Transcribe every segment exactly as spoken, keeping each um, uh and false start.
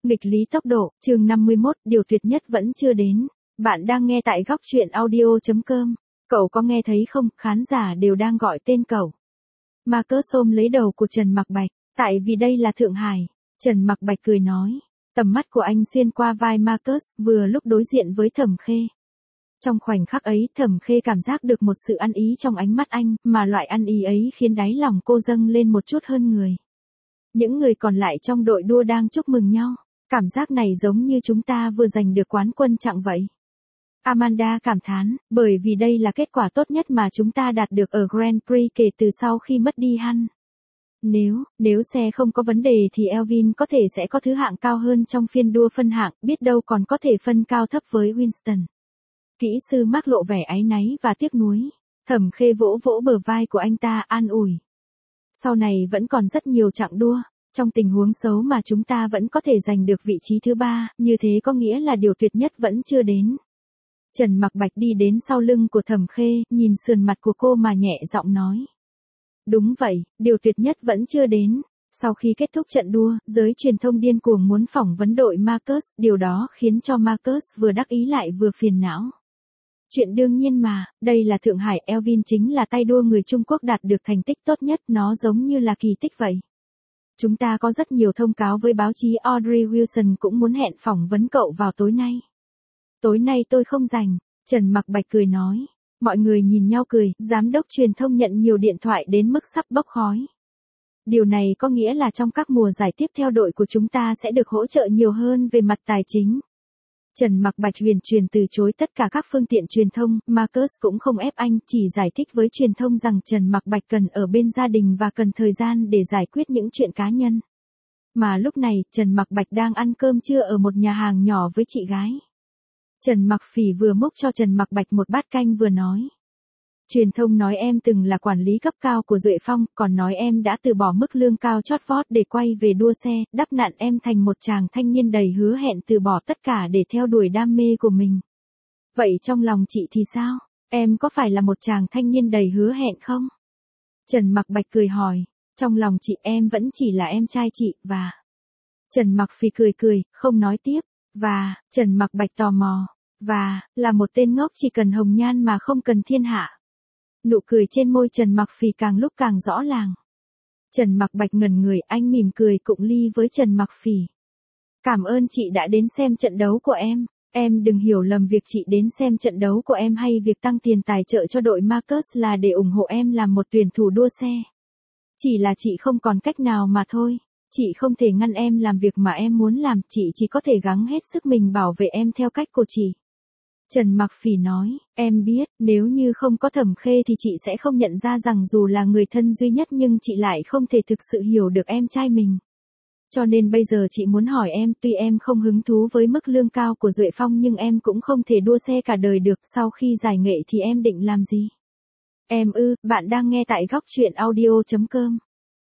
Nghịch lý tốc độ, chương năm mươi mốt, điều tuyệt nhất vẫn chưa đến. Bạn đang nghe tại góc truyện audio.com. Cậu có nghe thấy không, khán giả đều đang gọi tên cậu. Marcus ôm lấy đầu của Trần Mặc Bạch, tại vì đây là Thượng Hải. Trần Mặc Bạch cười nói, tầm mắt của anh xuyên qua vai Marcus, vừa lúc đối diện với Thẩm Khê. Trong khoảnh khắc ấy, Thẩm Khê cảm giác được một sự ăn ý trong ánh mắt anh, mà loại ăn ý ấy khiến đáy lòng cô dâng lên một chút hơn người. Những người còn lại trong đội đua đang chúc mừng nhau. Cảm giác này giống như chúng ta vừa giành được quán quân trạng vậy. Amanda cảm thán, bởi vì đây là kết quả tốt nhất mà chúng ta đạt được ở Grand Prix kể từ sau khi mất đi Han. Nếu, nếu xe không có vấn đề thì Elvin có thể sẽ có thứ hạng cao hơn trong phiên đua phân hạng, biết đâu còn có thể phân cao thấp với Winston. Kỹ sư Mark lộ vẻ áy náy và tiếc nuối. Thẩm Khê vỗ vỗ bờ vai của anh ta an ủi. Sau này vẫn còn rất nhiều chặng đua. Trong tình huống xấu mà chúng ta vẫn có thể giành được vị trí thứ ba, như thế có nghĩa là điều tuyệt nhất vẫn chưa đến. Trần Mặc Bạch đi đến sau lưng của Thẩm Khê, nhìn sườn mặt của cô mà nhẹ giọng nói. Đúng vậy, điều tuyệt nhất vẫn chưa đến. Sau khi kết thúc trận đua, giới truyền thông điên cuồng muốn phỏng vấn đội Marcus, điều đó khiến cho Marcus vừa đắc ý lại vừa phiền não. Chuyện đương nhiên mà, đây là Thượng Hải, Elvin chính là tay đua người Trung Quốc đạt được thành tích tốt nhất, nó giống như là kỳ tích vậy. Chúng ta có rất nhiều thông cáo với báo chí, Audrey Wilson cũng muốn hẹn phỏng vấn cậu vào tối nay. Tối nay tôi không rảnh, Trần Mặc Bạch cười nói. Mọi người nhìn nhau cười, giám đốc truyền thông nhận nhiều điện thoại đến mức sắp bốc khói. Điều này có nghĩa là trong các mùa giải tiếp theo đội của chúng ta sẽ được hỗ trợ nhiều hơn về mặt tài chính. Trần Mặc Bạch huyền truyền từ chối tất cả các phương tiện truyền thông, Marcus cũng không ép anh, chỉ giải thích với truyền thông rằng Trần Mặc Bạch cần ở bên gia đình và cần thời gian để giải quyết những chuyện cá nhân. Mà lúc này, Trần Mặc Bạch đang ăn cơm trưa ở một nhà hàng nhỏ với chị gái. Trần Mặc Phỉ vừa múc cho Trần Mặc Bạch một bát canh vừa nói. Truyền thông nói em từng là quản lý cấp cao của Duệ Phong, còn nói em đã từ bỏ mức lương cao chót vót để quay về đua xe, đắp nặn em thành một chàng thanh niên đầy hứa hẹn từ bỏ tất cả để theo đuổi đam mê của mình. Vậy trong lòng chị thì sao? Em có phải là một chàng thanh niên đầy hứa hẹn không? Trần Mặc Bạch cười hỏi. Trong lòng chị em vẫn chỉ là em trai chị, và... Trần Mặc Phỉ cười cười, không nói tiếp. Và, Trần Mặc Bạch tò mò. Và, là một tên ngốc chỉ cần hồng nhan mà không cần thiên hạ. Nụ cười trên môi Trần Mặc Phỉ càng lúc càng rõ ràng. Trần Mặc Bạch ngẩn người, anh mỉm cười cụng ly với Trần Mặc Phỉ. Cảm ơn chị đã đến xem trận đấu của em. Em đừng hiểu lầm việc chị đến xem trận đấu của em hay việc tăng tiền tài trợ cho đội Marcus là để ủng hộ em làm một tuyển thủ đua xe. Chỉ là chị không còn cách nào mà thôi. Chị không thể ngăn em làm việc mà em muốn làm, chị chỉ có thể gắng hết sức mình bảo vệ em theo cách của chị. Trần Mặc Phỉ nói, em biết, nếu như không có Thẩm Khê thì chị sẽ không nhận ra rằng dù là người thân duy nhất nhưng chị lại không thể thực sự hiểu được em trai mình. Cho nên bây giờ chị muốn hỏi em, tuy em không hứng thú với mức lương cao của Duệ Phong nhưng em cũng không thể đua xe cả đời được, sau khi giải nghệ thì em định làm gì? Em ư, bạn đang nghe tại góc truyện audio.com.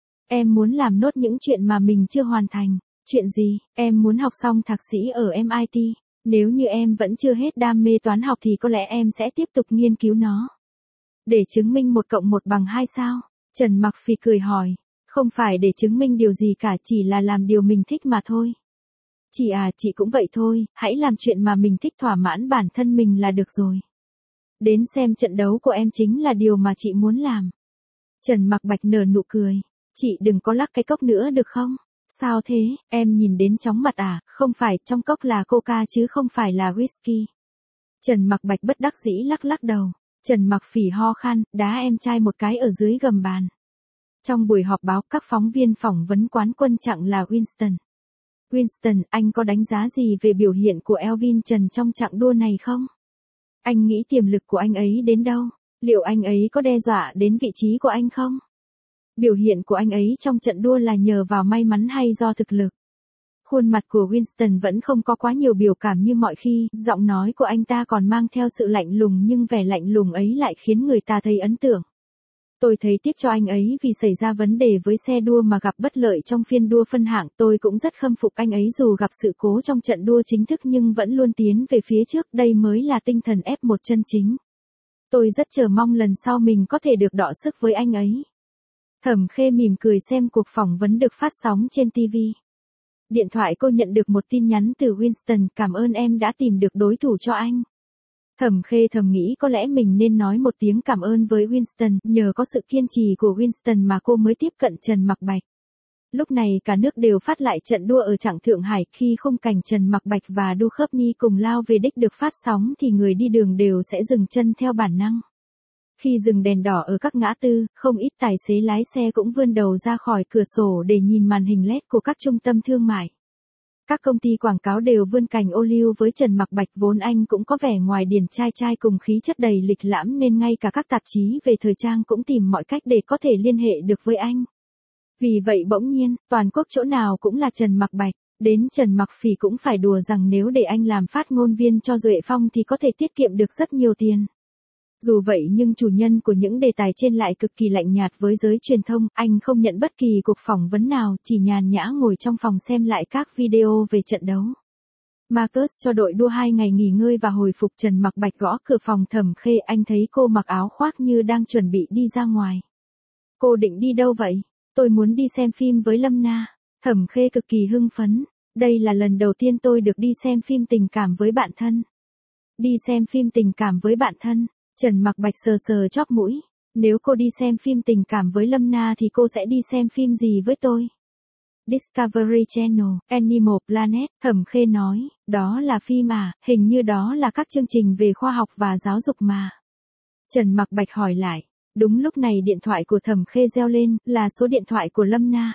Em muốn làm nốt những chuyện mà mình chưa hoàn thành. Chuyện gì? Em muốn học xong thạc sĩ ở em i tê. Nếu như em vẫn chưa hết đam mê toán học thì có lẽ em sẽ tiếp tục nghiên cứu nó. Để chứng minh một cộng một bằng hai sao? Trần Mặc Phỉ cười hỏi. Không phải để chứng minh điều gì cả, chỉ là làm điều mình thích mà thôi. Chị à, chị cũng vậy thôi, hãy làm chuyện mà mình thích, thỏa mãn bản thân mình là được rồi. Đến xem trận đấu của em chính là điều mà chị muốn làm. Trần Mặc Bạch nở nụ cười. Chị đừng có lắc cái cốc nữa được không? Sao thế, em nhìn đến chóng mặt à, không phải, trong cốc là coca chứ không phải là whisky. Trần Mặc Bạch bất đắc dĩ lắc lắc đầu. Trần Mặc Phỉ ho khan, đá em trai một cái ở dưới gầm bàn. Trong buổi họp báo, các phóng viên phỏng vấn quán quân chặng là Winston. Winston, anh có đánh giá gì về biểu hiện của Elvin Trần trong chặng đua này không? Anh nghĩ tiềm lực của anh ấy đến đâu? Liệu anh ấy có đe dọa đến vị trí của anh không? Biểu hiện của anh ấy trong trận đua là nhờ vào may mắn hay do thực lực? Khuôn mặt của Winston vẫn không có quá nhiều biểu cảm như mọi khi, giọng nói của anh ta còn mang theo sự lạnh lùng nhưng vẻ lạnh lùng ấy lại khiến người ta thấy ấn tượng. Tôi thấy tiếc cho anh ấy vì xảy ra vấn đề với xe đua mà gặp bất lợi trong phiên đua phân hạng. Tôi cũng rất khâm phục anh ấy dù gặp sự cố trong trận đua chính thức nhưng vẫn luôn tiến về phía trước. Đây mới là tinh thần ép một chân chính. Tôi rất chờ mong lần sau mình có thể được đọ sức với anh ấy. Thẩm Khê mỉm cười xem cuộc phỏng vấn được phát sóng trên ti vi. Điện thoại cô nhận được một tin nhắn từ Winston, cảm ơn em đã tìm được đối thủ cho anh. Thẩm Khê thầm nghĩ có lẽ mình nên nói một tiếng cảm ơn với Winston, nhờ có sự kiên trì của Winston mà cô mới tiếp cận Trần Mặc Bạch. Lúc này cả nước đều phát lại trận đua ở Trạng Thượng Hải, khi khung cảnh Trần Mặc Bạch và Du Khớp Nhi cùng lao về đích được phát sóng thì người đi đường đều sẽ dừng chân theo bản năng. Khi dừng đèn đỏ ở các ngã tư, không ít tài xế lái xe cũng vươn đầu ra khỏi cửa sổ để nhìn màn hình led của các trung tâm thương mại. Các công ty quảng cáo đều vươn cành ô liu với Trần Mặc Bạch, vốn anh cũng có vẻ ngoài điển trai trai cùng khí chất đầy lịch lãm nên ngay cả các tạp chí về thời trang cũng tìm mọi cách để có thể liên hệ được với anh. Vì vậy bỗng nhiên, toàn quốc chỗ nào cũng là Trần Mặc Bạch, đến Trần Mặc Phỉ cũng phải đùa rằng nếu để anh làm phát ngôn viên cho Duệ Phong thì có thể tiết kiệm được rất nhiều tiền. Dù vậy nhưng chủ nhân của những đề tài trên lại cực kỳ lạnh nhạt với giới truyền thông, anh không nhận bất kỳ cuộc phỏng vấn nào, chỉ nhàn nhã ngồi trong phòng xem lại các video về trận đấu. Marcus cho đội đua hai ngày nghỉ ngơi và hồi phục. Trần Mặc Bạch gõ cửa phòng Thẩm Khê, anh thấy cô mặc áo khoác như đang chuẩn bị đi ra ngoài. Cô định đi đâu vậy? Tôi muốn đi xem phim với Lâm Na. Thẩm Khê cực kỳ hưng phấn. Đây là lần đầu tiên tôi được đi xem phim tình cảm với bạn thân. Đi xem phim tình cảm với bạn thân. Trần Mặc Bạch sờ sờ chóp mũi. Nếu cô đi xem phim tình cảm với Lâm Na thì cô sẽ đi xem phim gì với tôi? Discovery Channel, Animal Planet, Thẩm Khê nói, đó là phim à, hình như đó là các chương trình về khoa học và giáo dục mà. Trần Mặc Bạch hỏi lại, đúng lúc này điện thoại của Thẩm Khê reo lên, là số điện thoại của Lâm Na.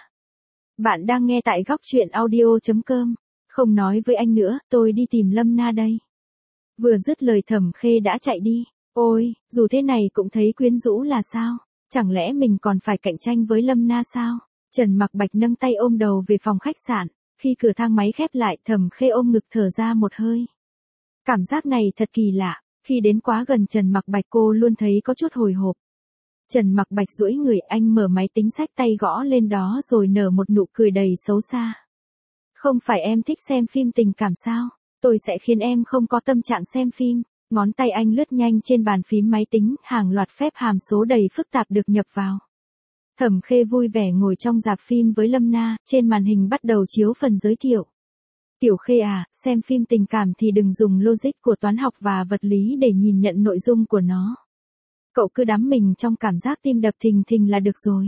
Bạn đang nghe tại góc truyện audio chấm com, không nói với anh nữa, tôi đi tìm Lâm Na đây. Vừa dứt lời Thẩm Khê đã chạy đi. Ôi, dù thế này cũng thấy quyến rũ là sao? Chẳng lẽ mình còn phải cạnh tranh với Lâm Na sao? Trần Mặc Bạch nâng tay ôm đầu về phòng khách sạn. Khi cửa thang máy khép lại, Thẩm Khê ôm ngực thở ra một hơi. Cảm giác này thật kỳ lạ. Khi đến quá gần Trần Mặc Bạch cô luôn thấy có chút hồi hộp. Trần Mặc Bạch duỗi người, anh mở máy tính xách tay gõ lên đó rồi nở một nụ cười đầy xấu xa. Không phải em thích xem phim tình cảm sao? Tôi sẽ khiến em không có tâm trạng xem phim. Ngón tay anh lướt nhanh trên bàn phím máy tính, hàng loạt phép hàm số đầy phức tạp được nhập vào. Thẩm Khê vui vẻ ngồi trong rạp phim với Lâm Na, trên màn hình bắt đầu chiếu phần giới thiệu. Tiểu Khê à, xem phim tình cảm thì đừng dùng logic của toán học và vật lý để nhìn nhận nội dung của nó. Cậu cứ đắm mình trong cảm giác tim đập thình thình là được rồi.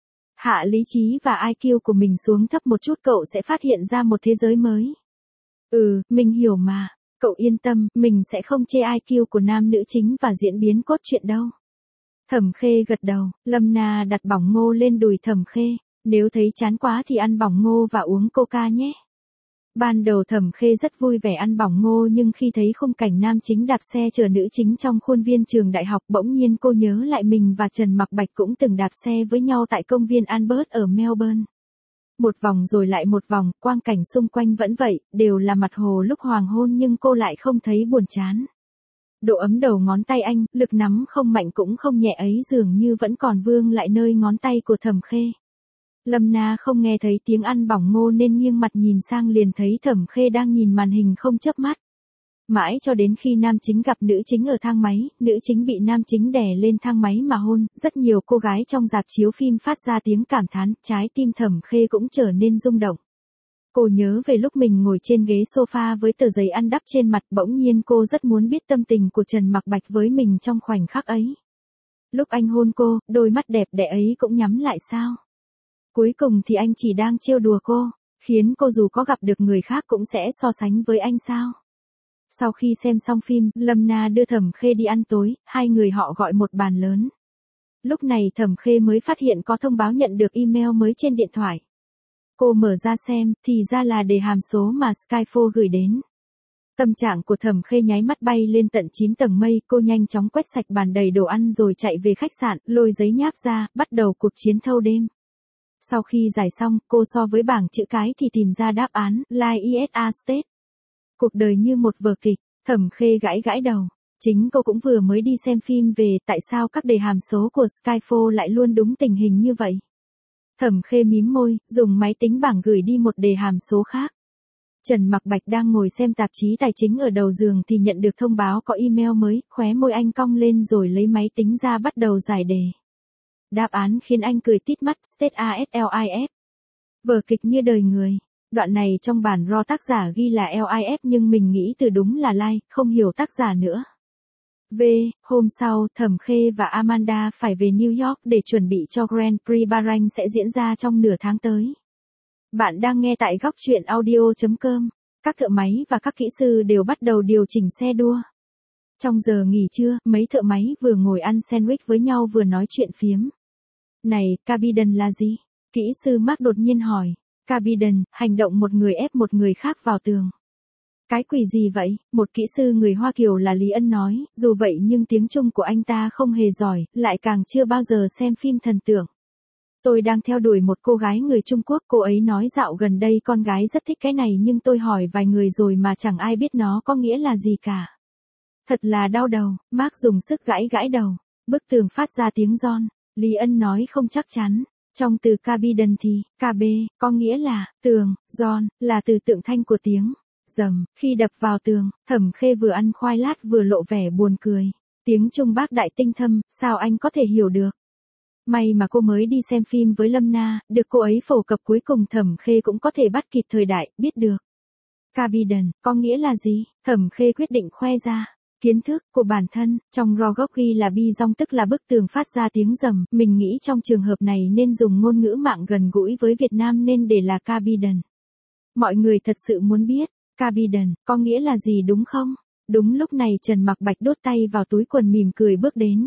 Hạ lý trí và i kiu của mình xuống thấp một chút, cậu sẽ phát hiện ra một thế giới mới. Ừ, mình hiểu mà. Cậu yên tâm, mình sẽ không chê i kiu của nam nữ chính và diễn biến cốt truyện đâu. Thẩm Khê gật đầu, Lâm Na đặt bỏng ngô lên đùi Thẩm Khê, nếu thấy chán quá thì ăn bỏng ngô và uống coca nhé. Ban đầu Thẩm Khê rất vui vẻ ăn bỏng ngô, nhưng khi thấy khung cảnh nam chính đạp xe chở nữ chính trong khuôn viên trường đại học, bỗng nhiên cô nhớ lại mình và Trần Mặc Bạch cũng từng đạp xe với nhau tại công viên Albert ở Melbourne. Một vòng rồi lại một vòng, quang cảnh xung quanh vẫn vậy, đều là mặt hồ lúc hoàng hôn nhưng cô lại không thấy buồn chán. Độ ấm đầu ngón tay anh, lực nắm không mạnh cũng không nhẹ ấy dường như vẫn còn vương lại nơi ngón tay của Thẩm Khê. Lâm Na không nghe thấy tiếng ăn bỏng ngô nên nghiêng mặt nhìn sang liền thấy Thẩm Khê đang nhìn màn hình không chớp mắt. Mãi cho đến khi nam chính gặp nữ chính ở thang máy, nữ chính bị nam chính đè lên thang máy mà hôn, rất nhiều cô gái trong rạp chiếu phim phát ra tiếng cảm thán, trái tim Thẩm Khê cũng trở nên rung động. Cô nhớ về lúc mình ngồi trên ghế sofa với tờ giấy ăn đắp trên mặt, bỗng nhiên cô rất muốn biết tâm tình của Trần Mặc Bạch với mình trong khoảnh khắc ấy. Lúc anh hôn cô, đôi mắt đẹp đẽ ấy cũng nhắm lại sao? Cuối cùng thì anh chỉ đang trêu đùa cô, khiến cô dù có gặp được người khác cũng sẽ so sánh với anh sao? Sau khi xem xong phim, Lâm Na đưa Thẩm Khê đi ăn tối, hai người họ gọi một bàn lớn. Lúc này Thẩm Khê mới phát hiện có thông báo nhận được email mới trên điện thoại. Cô mở ra xem, thì ra là đề hàm số mà Skyfall gửi đến. Tâm trạng của Thẩm Khê nháy mắt bay lên tận chín tầng mây, cô nhanh chóng quét sạch bàn đầy đồ ăn rồi chạy về khách sạn, lôi giấy nháp ra, bắt đầu cuộc chiến thâu đêm. Sau khi giải xong, cô so với bảng chữ cái thì tìm ra đáp án, Like i ét a State. Cuộc đời như một vở kịch, Thẩm Khê gãi gãi đầu. Chính cô cũng vừa mới đi xem phim về, tại sao các đề hàm số của Skyfall lại luôn đúng tình hình như vậy? Thẩm Khê mím môi, dùng máy tính bảng gửi đi một đề hàm số khác. Trần Mặc Bạch đang ngồi xem tạp chí tài chính ở đầu giường thì nhận được thông báo có email mới, khóe môi anh cong lên rồi lấy máy tính ra bắt đầu giải đề. Đáp án khiến anh cười tít mắt, State a ét lif. Vở kịch như đời người. Đoạn này trong bản raw tác giả ghi là lờ i ép nhưng mình nghĩ từ đúng là like, không hiểu tác giả nữa. V. Hôm sau, Thẩm Khê và Amanda phải về New York để chuẩn bị cho Grand Prix Bahrain sẽ diễn ra trong nửa tháng tới. Bạn đang nghe tại góc truyện audio chấm com. Các thợ máy và các kỹ sư đều bắt đầu điều chỉnh xe đua. Trong giờ nghỉ trưa, mấy thợ máy vừa ngồi ăn sandwich với nhau vừa nói chuyện phiếm. Này, Carbiden là gì? Kỹ sư Mark đột nhiên hỏi. Carbiden, hành động một người ép một người khác vào tường. Cái quỷ gì vậy? Một kỹ sư người Hoa Kiều là Lý Ân nói, dù vậy nhưng tiếng Trung của anh ta không hề giỏi, lại càng chưa bao giờ xem phim thần tượng. Tôi đang theo đuổi một cô gái người Trung Quốc, cô ấy nói dạo gần đây con gái rất thích cái này nhưng tôi hỏi vài người rồi mà chẳng ai biết nó có nghĩa là gì cả. Thật là đau đầu, Mark dùng sức gãi gãi đầu, bức tường phát ra tiếng giòn. Lý Ân nói không chắc chắn. Trong từ Carbiden thì, kb, có nghĩa là, tường, giòn, là từ tượng thanh của tiếng. Dầm, khi đập vào tường, Thẩm Khê vừa ăn khoai lát vừa lộ vẻ buồn cười. Tiếng Trung bác đại tinh thâm, sao anh có thể hiểu được? May mà cô mới đi xem phim với Lâm Na, được cô ấy phổ cập cuối cùng Thẩm Khê cũng có thể bắt kịp thời đại, biết được. Carbiden, có nghĩa là gì? Thẩm Khê quyết định khoe ra. Kiến thức của bản thân, trong raw gốc ghi là bi dong tức là bức tường phát ra tiếng rầm, mình nghĩ trong trường hợp này nên dùng ngôn ngữ mạng gần gũi với Việt Nam nên để là Carbiden. Mọi người thật sự muốn biết, Carbiden, có nghĩa là gì đúng không? Đúng lúc này Trần Mặc Bạch đốt tay vào túi quần mỉm cười bước đến.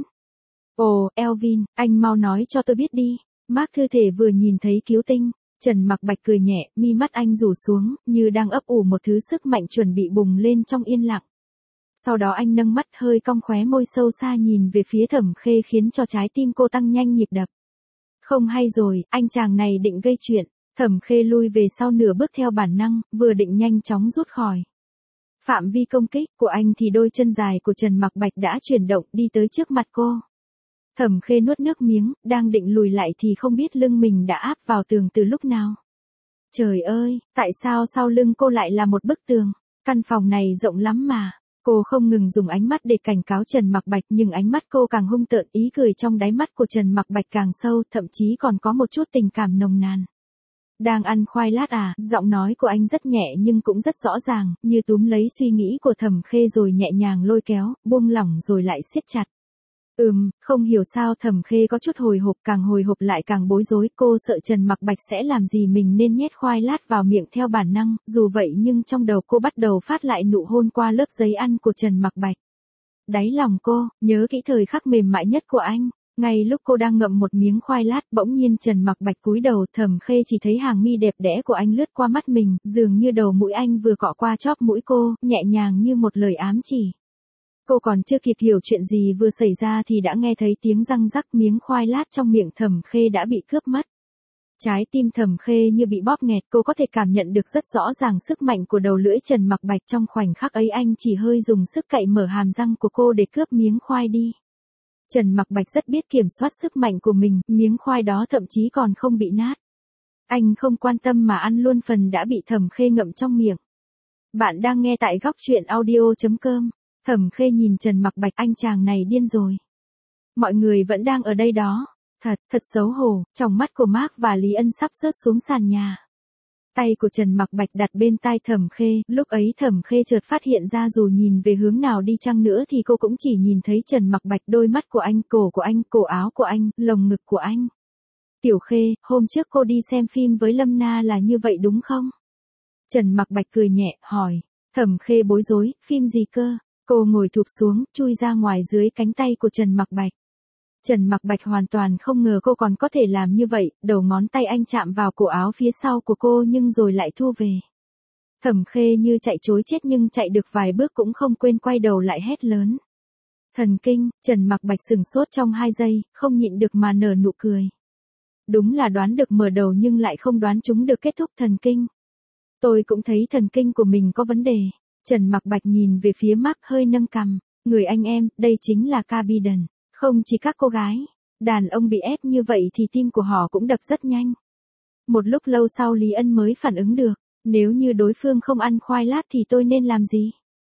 Ồ, Elvin, anh mau nói cho tôi biết đi. Mark thư thể vừa nhìn thấy cứu tinh, Trần Mặc Bạch cười nhẹ, mi mắt anh rủ xuống, như đang ấp ủ một thứ sức mạnh chuẩn bị bùng lên trong yên lặng. Sau đó anh nâng mắt hơi cong khóe môi sâu xa nhìn về phía Thẩm Khê khiến cho trái tim cô tăng nhanh nhịp đập. Không hay rồi, anh chàng này định gây chuyện. Thẩm Khê lui về sau nửa bước theo bản năng, vừa định nhanh chóng rút khỏi phạm vi công kích của anh thì đôi chân dài của Trần Mặc Bạch đã chuyển động đi tới trước mặt cô. Thẩm Khê nuốt nước miếng, đang định lùi lại thì không biết lưng mình đã áp vào tường từ lúc nào. Trời ơi, tại sao sau lưng cô lại là một bức tường? Căn phòng này rộng lắm mà. Cô không ngừng dùng ánh mắt để cảnh cáo Trần Mặc Bạch nhưng ánh mắt cô càng hung tợn, ý cười trong đáy mắt của Trần Mặc Bạch càng sâu, thậm chí còn có một chút tình cảm nồng nàn. Đang ăn khoai lát à? Giọng nói của anh rất nhẹ nhưng cũng rất rõ ràng, như túm lấy suy nghĩ của Thẩm Khê rồi nhẹ nhàng lôi kéo, buông lỏng rồi lại siết chặt. Ừm, không hiểu sao Thẩm Khê có chút hồi hộp, càng hồi hộp lại càng bối rối, cô sợ Trần Mặc Bạch sẽ làm gì mình nên nhét khoai lát vào miệng theo bản năng, dù vậy nhưng trong đầu cô bắt đầu phát lại nụ hôn qua lớp giấy ăn của Trần Mặc Bạch. Đáy lòng cô, nhớ kỹ thời khắc mềm mại nhất của anh, ngay lúc cô đang ngậm một miếng khoai lát, bỗng nhiên Trần Mặc Bạch cúi đầu, Thẩm Khê chỉ thấy hàng mi đẹp đẽ của anh lướt qua mắt mình, dường như đầu mũi anh vừa cọ qua chóp mũi cô, nhẹ nhàng như một lời ám chỉ. Cô còn chưa kịp hiểu chuyện gì vừa xảy ra thì đã nghe thấy tiếng răng rắc, miếng khoai lát trong miệng Thẩm Khê đã bị cướp mất. Trái tim Thẩm Khê như bị bóp nghẹt, cô có thể cảm nhận được rất rõ ràng sức mạnh của đầu lưỡi Trần Mặc Bạch trong khoảnh khắc ấy, anh chỉ hơi dùng sức cậy mở hàm răng của cô để cướp miếng khoai đi. Trần Mặc Bạch rất biết kiểm soát sức mạnh của mình, miếng khoai đó thậm chí còn không bị nát. Anh không quan tâm mà ăn luôn phần đã bị Thẩm Khê ngậm trong miệng. Bạn đang nghe tại góc truyện audio chấm com. Thẩm Khê nhìn Trần Mặc Bạch, anh chàng này điên rồi. Mọi người vẫn đang ở đây đó. Thật, thật xấu hổ, trong mắt của Mark và Lý Ân sắp rớt xuống sàn nhà. Tay của Trần Mặc Bạch đặt bên tai Thẩm Khê, lúc ấy Thẩm Khê chợt phát hiện ra dù nhìn về hướng nào đi chăng nữa thì cô cũng chỉ nhìn thấy Trần Mặc Bạch, đôi mắt của anh, cổ của anh, cổ áo của anh, lồng ngực của anh. Tiểu Khê, hôm trước cô đi xem phim với Lâm Na là như vậy đúng không? Trần Mặc Bạch cười nhẹ, hỏi. Thẩm Khê bối rối, phim gì cơ? Cô ngồi thụp xuống, chui ra ngoài dưới cánh tay của Trần Mặc Bạch. Trần Mặc Bạch hoàn toàn không ngờ cô còn có thể làm như vậy, đầu ngón tay anh chạm vào cổ áo phía sau của cô nhưng rồi lại thu về. Thẩm Khê như chạy trối chết nhưng chạy được vài bước cũng không quên quay đầu lại hét lớn. Thần kinh, Trần Mặc Bạch sừng sốt trong hai giây, không nhịn được mà nở nụ cười. Đúng là đoán được mở đầu nhưng lại không đoán chúng được kết thúc. Thần kinh. Tôi cũng thấy thần kinh của mình có vấn đề. Trần Mặc Bạch nhìn về phía Mark hơi nâng cằm. Người anh em, đây chính là Carbiden. Không chỉ các cô gái, đàn ông bị ép như vậy thì tim của họ cũng đập rất nhanh. Một lúc lâu sau Lý Ân mới phản ứng được. Nếu như đối phương không ăn khoai lát thì tôi nên làm gì?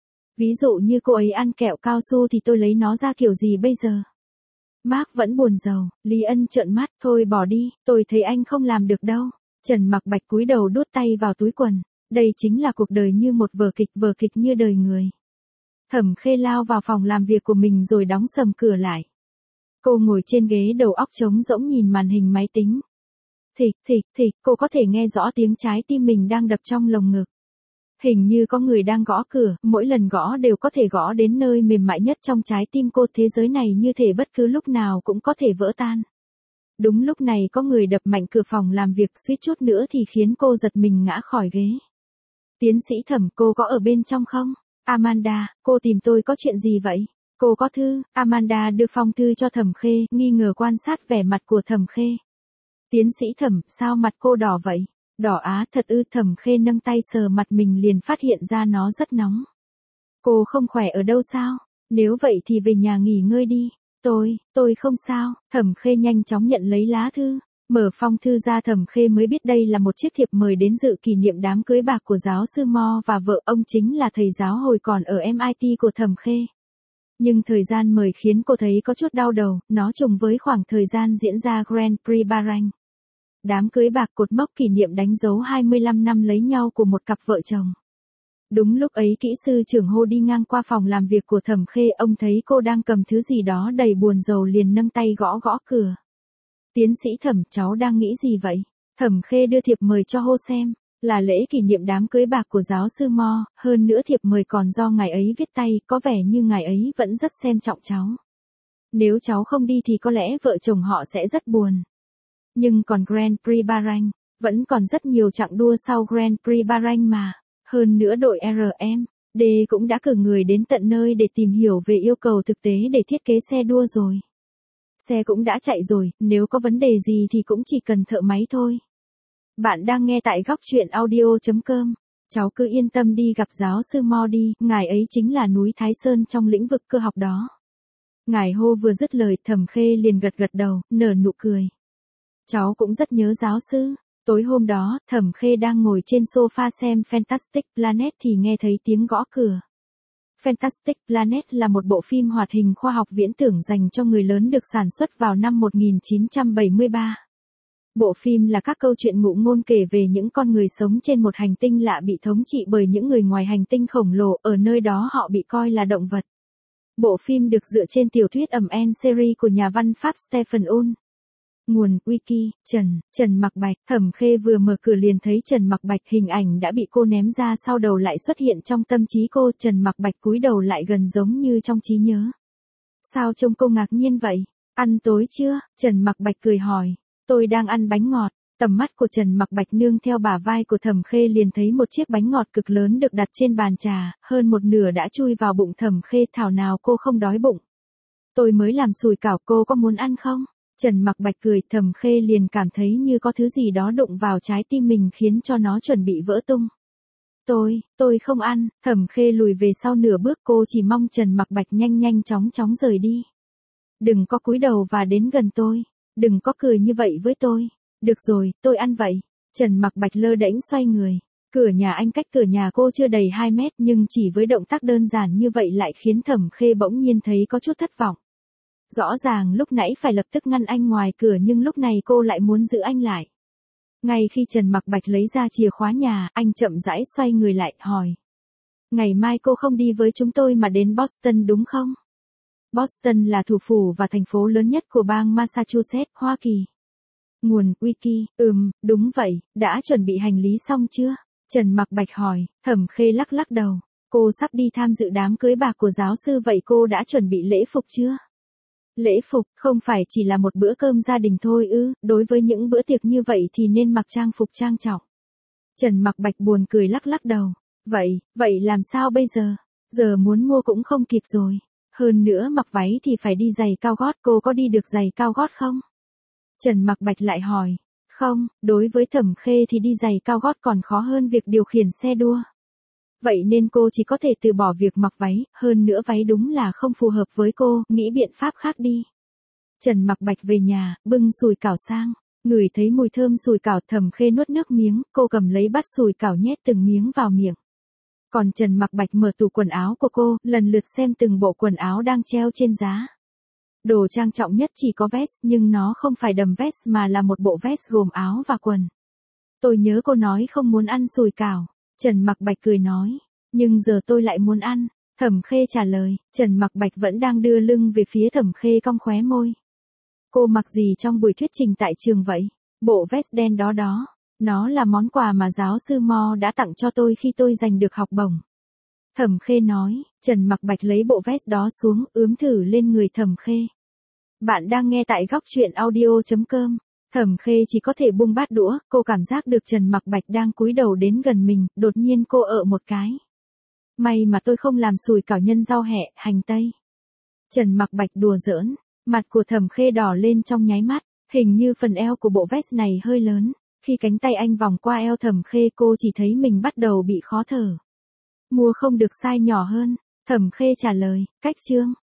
Ví dụ như cô ấy ăn kẹo cao su thì tôi lấy nó ra kiểu gì bây giờ? Mark vẫn buồn rầu. Lý Ân trợn mắt. Thôi bỏ đi, tôi thấy anh không làm được đâu. Trần Mặc Bạch cúi đầu đút tay vào túi quần. Đây chính là cuộc đời như một vở kịch, vở kịch như đời người. Thẩm Khê lao vào phòng làm việc của mình rồi đóng sầm cửa lại. Cô ngồi trên ghế đầu óc trống rỗng nhìn màn hình máy tính. Thịch, thịch, thịch, cô có thể nghe rõ tiếng trái tim mình đang đập trong lồng ngực. Hình như có người đang gõ cửa, mỗi lần gõ đều có thể gõ đến nơi mềm mại nhất trong trái tim cô, thế giới này như thể bất cứ lúc nào cũng có thể vỡ tan. Đúng lúc này có người đập mạnh cửa phòng làm việc, suýt chút nữa thì khiến cô giật mình ngã khỏi ghế. Tiến sĩ Thẩm, cô có ở bên trong không? Amanda, cô tìm tôi có chuyện gì vậy? Cô có thư. Amanda đưa phong thư cho Thẩm Khê, nghi ngờ quan sát vẻ mặt của Thẩm Khê. Tiến sĩ Thẩm, sao mặt cô đỏ vậy? Đỏ á, thật ư? Thẩm Khê nâng tay sờ mặt mình liền phát hiện ra nó rất nóng. Cô không khỏe ở đâu sao? Nếu vậy thì về nhà nghỉ ngơi đi. Tôi, tôi không sao. Thẩm Khê nhanh chóng nhận lấy lá thư. Mở phong thư ra, Thẩm Khê mới biết đây là một chiếc thiệp mời đến dự kỷ niệm đám cưới bạc của giáo sư Mo và vợ ông, chính là thầy giáo hồi còn ở em i tê của Thẩm Khê. Nhưng thời gian mời khiến cô thấy có chút đau đầu, nó trùng với khoảng thời gian diễn ra Grand Prix Bahrain. Đám cưới bạc, cột mốc kỷ niệm đánh dấu hai mươi lăm năm lấy nhau của một cặp vợ chồng. Đúng lúc ấy kỹ sư trưởng Hồ đi ngang qua phòng làm việc của Thẩm Khê, ông thấy cô đang cầm thứ gì đó đầy buồn rầu liền nâng tay gõ gõ cửa. Tiến sĩ Thẩm, cháu đang nghĩ gì vậy? Thẩm Khê đưa thiệp mời cho Hồ xem, là lễ kỷ niệm đám cưới bạc của giáo sư Mo, hơn nữa thiệp mời còn do ngài ấy viết tay, có vẻ như ngài ấy vẫn rất xem trọng cháu. Nếu cháu không đi thì có lẽ vợ chồng họ sẽ rất buồn. Nhưng còn Grand Prix Bahrain, vẫn còn rất nhiều chặng đua sau Grand Prix Bahrain mà. Hơn nữa đội rờ em đê cũng đã cử người đến tận nơi để tìm hiểu về yêu cầu thực tế để thiết kế xe đua rồi. Xe cũng đã chạy rồi, nếu có vấn đề gì thì cũng chỉ cần thợ máy thôi. Bạn đang nghe tại góc truyện audio chấm com. Cháu cứ yên tâm đi gặp giáo sư Mo đi, ngài ấy chính là núi Thái Sơn trong lĩnh vực cơ học đó. Ngài Hồ vừa dứt lời, Thẩm Khê liền gật gật đầu, nở nụ cười. Cháu cũng rất nhớ giáo sư. Tối hôm đó, Thẩm Khê đang ngồi trên sofa xem Fantastic Planet thì nghe thấy tiếng gõ cửa. Fantastic Planet là một bộ phim hoạt hình khoa học viễn tưởng dành cho người lớn được sản xuất vào năm một nghìn chín trăm bảy mươi ba. Bộ phim là các câu chuyện ngụ ngôn kể về những con người sống trên một hành tinh lạ bị thống trị bởi những người ngoài hành tinh khổng lồ, ở nơi đó họ bị coi là động vật. Bộ phim được dựa trên tiểu thuyết ẩm en series của nhà văn Pháp Stephen Ull. Nguồn Wiki, Trần, Trần Mặc Bạch. Thẩm Khê vừa mở cửa liền thấy Trần Mặc Bạch, hình ảnh đã bị cô ném ra sau đầu lại xuất hiện trong tâm trí cô. Trần Mặc Bạch cúi đầu lại gần giống như trong trí nhớ. Sao trông cô ngạc nhiên vậy? Ăn tối chưa? Trần Mặc Bạch cười hỏi. Tôi đang ăn bánh ngọt. Tầm mắt của Trần Mặc Bạch nương theo bả vai của Thẩm Khê liền thấy một chiếc bánh ngọt cực lớn được đặt trên bàn trà, hơn một nửa đã chui vào bụng Thẩm Khê. Thảo nào cô không đói bụng. Tôi mới làm sủi cảo, cô có muốn ăn không? Trần Mặc Bạch cười. Thẩm Khê liền cảm thấy như có thứ gì đó đụng vào trái tim mình khiến cho nó chuẩn bị vỡ tung. Tôi, tôi không ăn. Thẩm Khê lùi về sau nửa bước, cô chỉ mong Trần Mặc Bạch nhanh nhanh chóng chóng rời đi. Đừng có cúi đầu và đến gần tôi. Đừng có cười như vậy với tôi. Được rồi, tôi ăn vậy. Trần Mặc Bạch lơ đễnh xoay người. Cửa nhà anh cách cửa nhà cô chưa đầy hai mét, nhưng chỉ với động tác đơn giản như vậy lại khiến Thẩm Khê bỗng nhiên thấy có chút thất vọng. Rõ ràng lúc nãy phải lập tức ngăn anh ngoài cửa nhưng lúc này cô lại muốn giữ anh lại. Ngay khi Trần Mặc Bạch lấy ra chìa khóa nhà, anh chậm rãi xoay người lại, hỏi. Ngày mai cô không đi với chúng tôi mà đến Boston đúng không? Boston là thủ phủ và thành phố lớn nhất của bang Massachusetts, Hoa Kỳ. Nguồn Wiki, ừm, đúng vậy, đã chuẩn bị hành lý xong chưa? Trần Mặc Bạch hỏi. Thẩm Khê lắc lắc đầu. Cô sắp đi tham dự đám cưới bạc của giáo sư, vậy cô đã chuẩn bị lễ phục chưa? Lễ phục, không phải chỉ là một bữa cơm gia đình thôi ư? Đối với những bữa tiệc như vậy thì nên mặc trang phục trang trọng. Trần Mặc Bạch buồn cười lắc lắc đầu. Vậy, vậy làm sao bây giờ? Giờ muốn mua cũng không kịp rồi. Hơn nữa mặc váy thì phải đi giày cao gót, cô có đi được giày cao gót không? Trần Mặc Bạch lại hỏi. Không, đối với Thẩm Khê thì đi giày cao gót còn khó hơn việc điều khiển xe đua. Vậy nên cô chỉ có thể từ bỏ việc mặc váy, hơn nữa váy đúng là không phù hợp với cô, nghĩ biện pháp khác đi. Trần Mặc Bạch về nhà, bưng sủi cảo sang, ngửi thấy mùi thơm sủi cảo. Thẩm Khê nuốt nước miếng, cô cầm lấy bát sủi cảo nhét từng miếng vào miệng. Còn Trần Mặc Bạch mở tủ quần áo của cô, lần lượt xem từng bộ quần áo đang treo trên giá. Đồ trang trọng nhất chỉ có vest, nhưng nó không phải đầm vest mà là một bộ vest gồm áo và quần. Tôi nhớ cô nói không muốn ăn sủi cảo. Trần Mặc Bạch cười nói. Nhưng giờ tôi lại muốn ăn. Thẩm Khê trả lời. Trần Mặc Bạch vẫn đang đưa lưng về phía Thẩm Khê cong khóe môi. Cô mặc gì trong buổi thuyết trình tại trường vậy? Bộ vest đen đó đó. Nó là món quà mà giáo sư Mo đã tặng cho tôi khi tôi giành được học bổng. Thẩm Khê nói. Trần Mặc Bạch lấy bộ vest đó xuống, ướm thử lên người Thẩm Khê. Bạn đang nghe tại góc truyện audio.com. Thẩm Khê chỉ có thể buông bát đũa, cô cảm giác được Trần Mặc Bạch đang cúi đầu đến gần mình, đột nhiên cô ợ một cái. May mà tôi không làm sủi cảo nhân rau hẹ, hành tây. Trần Mặc Bạch đùa giỡn, mặt của Thẩm Khê đỏ lên trong nháy mắt, hình như phần eo của bộ vest này hơi lớn. Khi cánh tay anh vòng qua eo Thẩm Khê cô chỉ thấy mình bắt đầu bị khó thở. Mua không được size nhỏ hơn, Thẩm Khê trả lời, cách trương.